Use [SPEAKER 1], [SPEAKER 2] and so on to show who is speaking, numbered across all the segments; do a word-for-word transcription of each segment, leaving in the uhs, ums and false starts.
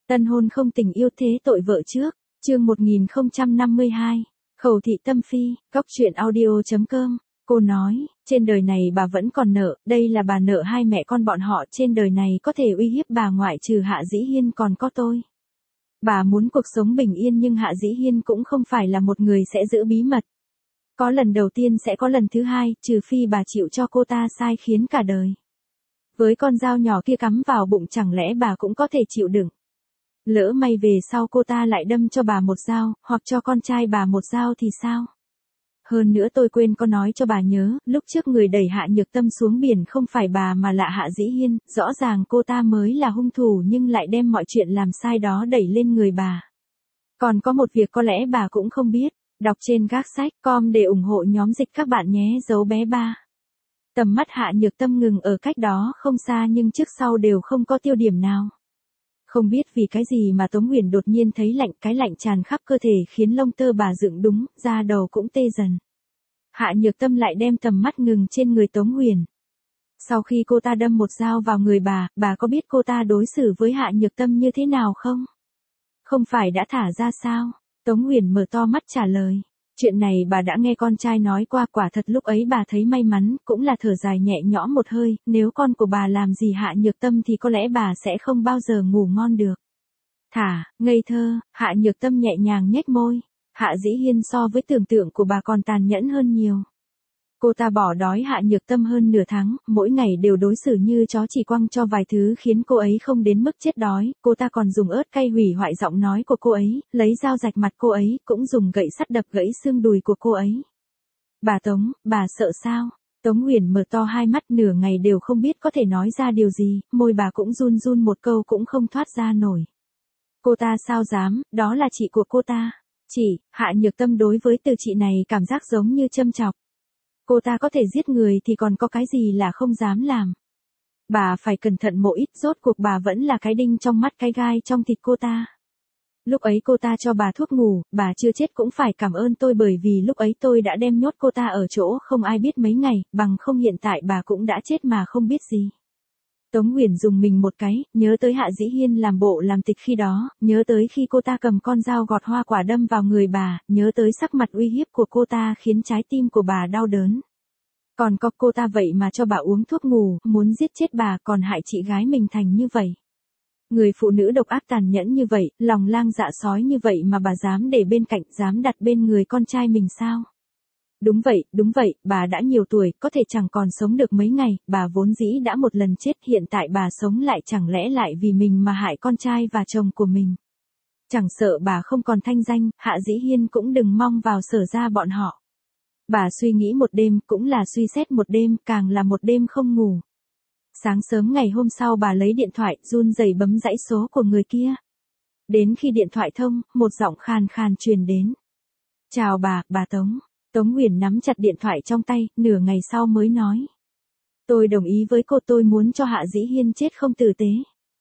[SPEAKER 1] Tân hôn không tình yêu thế tội vợ trước, chương một nghìn không trăm năm mươi hai, Khẩu thị tâm phi, góc truyện audio.com, cô nói, trên đời này bà vẫn còn nợ, đây là bà nợ hai mẹ con bọn họ, trên đời này có thể uy hiếp bà ngoại trừ Hạ Dĩ Hiên còn có tôi. Bà muốn cuộc sống bình yên nhưng Hạ Dĩ Hiên cũng không phải là một người sẽ giữ bí mật. Có lần đầu tiên sẽ có lần thứ hai, trừ phi bà chịu cho cô ta sai khiến cả đời. Với con dao nhỏ kia cắm vào bụng chẳng lẽ bà cũng có thể chịu đựng. Lỡ may về sau cô ta lại đâm cho bà một dao, hoặc cho con trai bà một dao thì sao? Hơn nữa tôi quên có nói cho bà nhớ, lúc trước người đẩy Hạ Nhược Tâm xuống biển không phải bà mà là Hạ Dĩ Hiên, rõ ràng cô ta mới là hung thủ nhưng lại đem mọi chuyện làm sai đó đẩy lên người bà. Còn có một việc có lẽ bà cũng không biết, đọc trên gác sách com để ủng hộ nhóm dịch các bạn nhé, dấu bé ba. Tầm mắt Hạ Nhược Tâm ngừng ở cách đó không xa nhưng trước sau đều không có tiêu điểm nào. Không biết vì cái gì mà Tống Huyền đột nhiên thấy lạnh, cái lạnh tràn khắp cơ thể khiến lông tơ bà dựng đúng, da đầu cũng tê dần. Hạ Nhược Tâm lại đem tầm mắt ngừng trên người Tống Huyền. Sau khi cô ta đâm một dao vào người bà, bà có biết cô ta đối xử với Hạ Nhược Tâm như thế nào không? Không phải đã thả ra sao? Tống Huyền mở to mắt trả lời. Chuyện này bà đã nghe con trai nói qua, quả thật lúc ấy bà thấy may mắn, cũng là thở dài nhẹ nhõm một hơi, nếu con của bà làm gì Hạ Nhược Tâm thì có lẽ bà sẽ không bao giờ ngủ ngon được. Thả, ngây thơ, Hạ Nhược Tâm nhẹ nhàng nhếch môi. Hạ Dĩ Hiên so với tưởng tượng của bà còn tàn nhẫn hơn nhiều. Cô ta bỏ đói Hạ Nhược Tâm hơn nửa tháng, mỗi ngày đều đối xử như chó, chỉ quăng cho vài thứ khiến cô ấy không đến mức chết đói, cô ta còn dùng ớt cay hủy hoại giọng nói của cô ấy, lấy dao rạch mặt cô ấy, cũng dùng gậy sắt đập gãy xương đùi của cô ấy. Bà Tống, bà sợ sao? Tống Huyền mở to hai mắt, nửa ngày đều không biết có thể nói ra điều gì, môi bà cũng run run một câu cũng không thoát ra nổi. Cô ta sao dám, đó là chị của cô ta. Chị, Hạ Nhược Tâm đối với từ chị này cảm giác giống như châm chọc. Cô ta có thể giết người thì còn có cái gì là không dám làm. Bà phải cẩn thận một ít, rốt cuộc bà vẫn là cái đinh trong mắt, cái gai trong thịt cô ta. Lúc ấy cô ta cho bà thuốc ngủ, bà chưa chết cũng phải cảm ơn tôi bởi vì lúc ấy tôi đã đem nhốt cô ta ở chỗ không ai biết mấy ngày, bằng không hiện tại bà cũng đã chết mà không biết gì. Tống Huyền dùng mình một cái, nhớ tới Hạ Dĩ Hiên làm bộ làm tịch khi đó, nhớ tới khi cô ta cầm con dao gọt hoa quả đâm vào người bà, nhớ tới sắc mặt uy hiếp của cô ta khiến trái tim của bà đau đớn. Còn có cô ta vậy mà cho bà uống thuốc ngủ, muốn giết chết bà, còn hại chị gái mình thành như vậy. Người phụ nữ độc ác tàn nhẫn như vậy, lòng lang dạ sói như vậy mà bà dám để bên cạnh, dám đặt bên người con trai mình sao? Đúng vậy, đúng vậy, bà đã nhiều tuổi, có thể chẳng còn sống được mấy ngày, bà vốn dĩ đã một lần chết, hiện tại bà sống lại chẳng lẽ lại vì mình mà hại con trai và chồng của mình. Chẳng sợ bà không còn thanh danh, Hạ Dĩ Hiên cũng đừng mong vào Sở gia bọn họ. Bà suy nghĩ một đêm, cũng là suy xét một đêm, càng là một đêm không ngủ. Sáng sớm ngày hôm sau bà lấy điện thoại, run rẩy bấm dãy số của người kia. Đến khi điện thoại thông, một giọng khàn khàn truyền đến. Chào bà, bà Tống. Tống Huyền nắm chặt điện thoại trong tay, nửa ngày sau mới nói. Tôi đồng ý với cô, tôi muốn cho Hạ Dĩ Hiên chết không tử tế.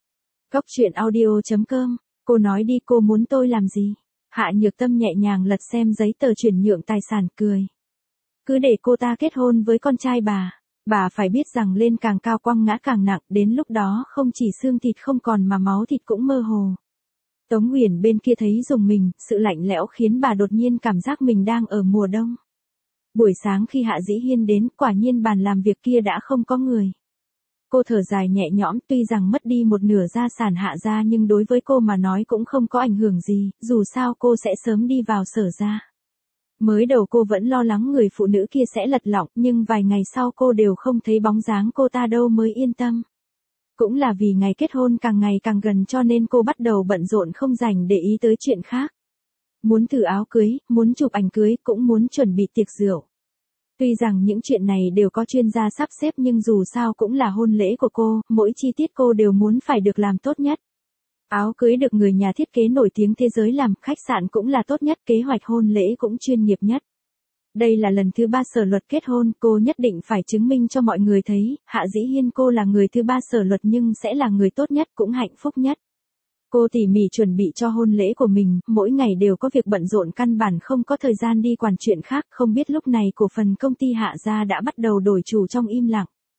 [SPEAKER 1] Góc truyện audio.com, cô nói đi, cô muốn tôi làm gì? Hạ Nhược Tâm nhẹ nhàng lật xem giấy tờ chuyển nhượng tài sản, cười. Cứ để cô ta kết hôn với con trai bà, bà phải biết rằng lên càng cao quăng ngã càng nặng, đến lúc đó không chỉ xương thịt không còn mà máu thịt cũng mơ hồ. Tống Huyền bên kia thấy rùng mình, sự lạnh lẽo khiến bà đột nhiên cảm giác mình đang ở mùa đông. Buổi sáng khi Hạ Dĩ Hiên đến, quả nhiên bàn làm việc kia đã không có người. Cô thở dài nhẹ nhõm, tuy rằng mất đi một nửa gia sản Hạ gia nhưng đối với cô mà nói cũng không có ảnh hưởng gì, dù sao cô sẽ sớm đi vào Sở gia. Mới đầu cô vẫn lo lắng người phụ nữ kia sẽ lật lọng, nhưng vài ngày sau cô đều không thấy bóng dáng cô ta đâu mới yên tâm. Cũng là vì ngày kết hôn càng ngày càng gần cho nên cô bắt đầu bận rộn không rảnh để ý tới chuyện khác. Muốn thử áo cưới, muốn chụp ảnh cưới, cũng muốn chuẩn bị tiệc rượu. Tuy rằng những chuyện này đều có chuyên gia sắp xếp nhưng dù sao cũng là hôn lễ của cô, mỗi chi tiết cô đều muốn phải được làm tốt nhất. Áo cưới được người nhà thiết kế nổi tiếng thế giới làm, khách sạn cũng là tốt nhất, kế hoạch hôn lễ cũng chuyên nghiệp nhất. Đây là lần thứ ba Sở Luật kết hôn, cô nhất định phải chứng minh cho mọi người thấy, Hạ Dĩ Hiên cô là người thứ ba Sở Luật nhưng sẽ là người tốt nhất, cũng hạnh phúc nhất. Cô tỉ mỉ chuẩn bị cho hôn lễ của mình, mỗi ngày đều có việc bận rộn, căn bản không có thời gian đi quản chuyện khác, không biết lúc này cổ phần công ty Hạ gia đã bắt đầu đổi chủ trong im lặng.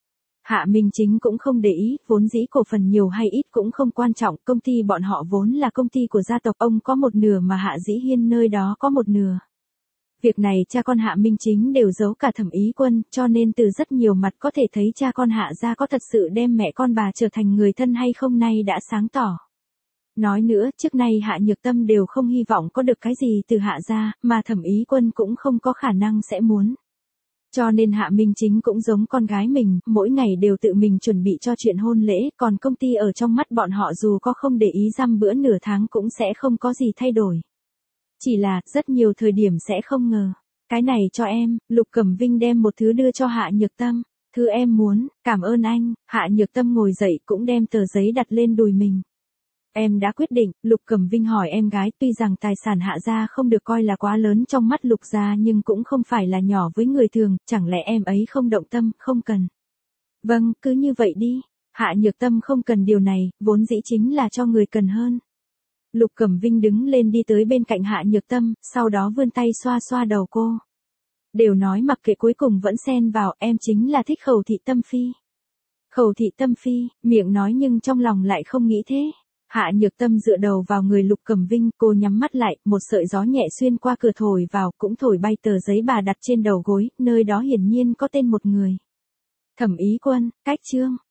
[SPEAKER 1] Hạ Minh Chính cũng không để ý, vốn dĩ cổ phần nhiều hay ít cũng không quan trọng, công ty bọn họ vốn là công ty của gia tộc, ông có một nửa mà Hạ Dĩ Hiên nơi đó có một nửa. Việc này cha con Hạ Minh Chính đều giấu cả Thẩm Ý Quân, cho nên từ rất nhiều mặt có thể thấy cha con Hạ gia có thật sự đem mẹ con bà trở thành người thân hay không nay đã sáng tỏ. Nói nữa, trước nay Hạ Nhược Tâm đều không hy vọng có được cái gì từ Hạ gia, mà Thẩm Ý Quân cũng không có khả năng sẽ muốn. Cho nên Hạ Minh Chính cũng giống con gái mình, mỗi ngày đều tự mình chuẩn bị cho chuyện hôn lễ, còn công ty ở trong mắt bọn họ dù có không để ý dăm bữa nửa tháng cũng sẽ không có gì thay đổi. Chỉ là, rất nhiều thời điểm sẽ không ngờ. Cái này cho em, Lục Cẩm Vinh đem một thứ đưa cho Hạ Nhược Tâm. Thứ em muốn, cảm ơn anh. Hạ Nhược Tâm ngồi dậy cũng đem tờ giấy đặt lên đùi mình. Em đã quyết định, Lục Cẩm Vinh hỏi em gái, tuy rằng tài sản Hạ gia không được coi là quá lớn trong mắt Lục gia nhưng cũng không phải là nhỏ với người thường, chẳng lẽ em ấy không động tâm, không cần. Vâng, cứ như vậy đi. Hạ Nhược Tâm không cần điều này, vốn dĩ chính là cho người cần hơn. Lục Cẩm Vinh đứng lên đi tới bên cạnh Hạ Nhược Tâm, sau đó vươn tay xoa xoa đầu cô. Đều nói mặc kệ cuối cùng vẫn xen vào, em chính là thích Khẩu Thị Tâm Phi. Khẩu Thị Tâm Phi, miệng nói nhưng trong lòng lại không nghĩ thế. Hạ Nhược Tâm dựa đầu vào người Lục Cẩm Vinh, cô nhắm mắt lại, một sợi gió nhẹ xuyên qua cửa thổi vào, cũng thổi bay tờ giấy bà đặt trên đầu gối, nơi đó hiển nhiên có tên một người. Thẩm Ý Quân, cách chương.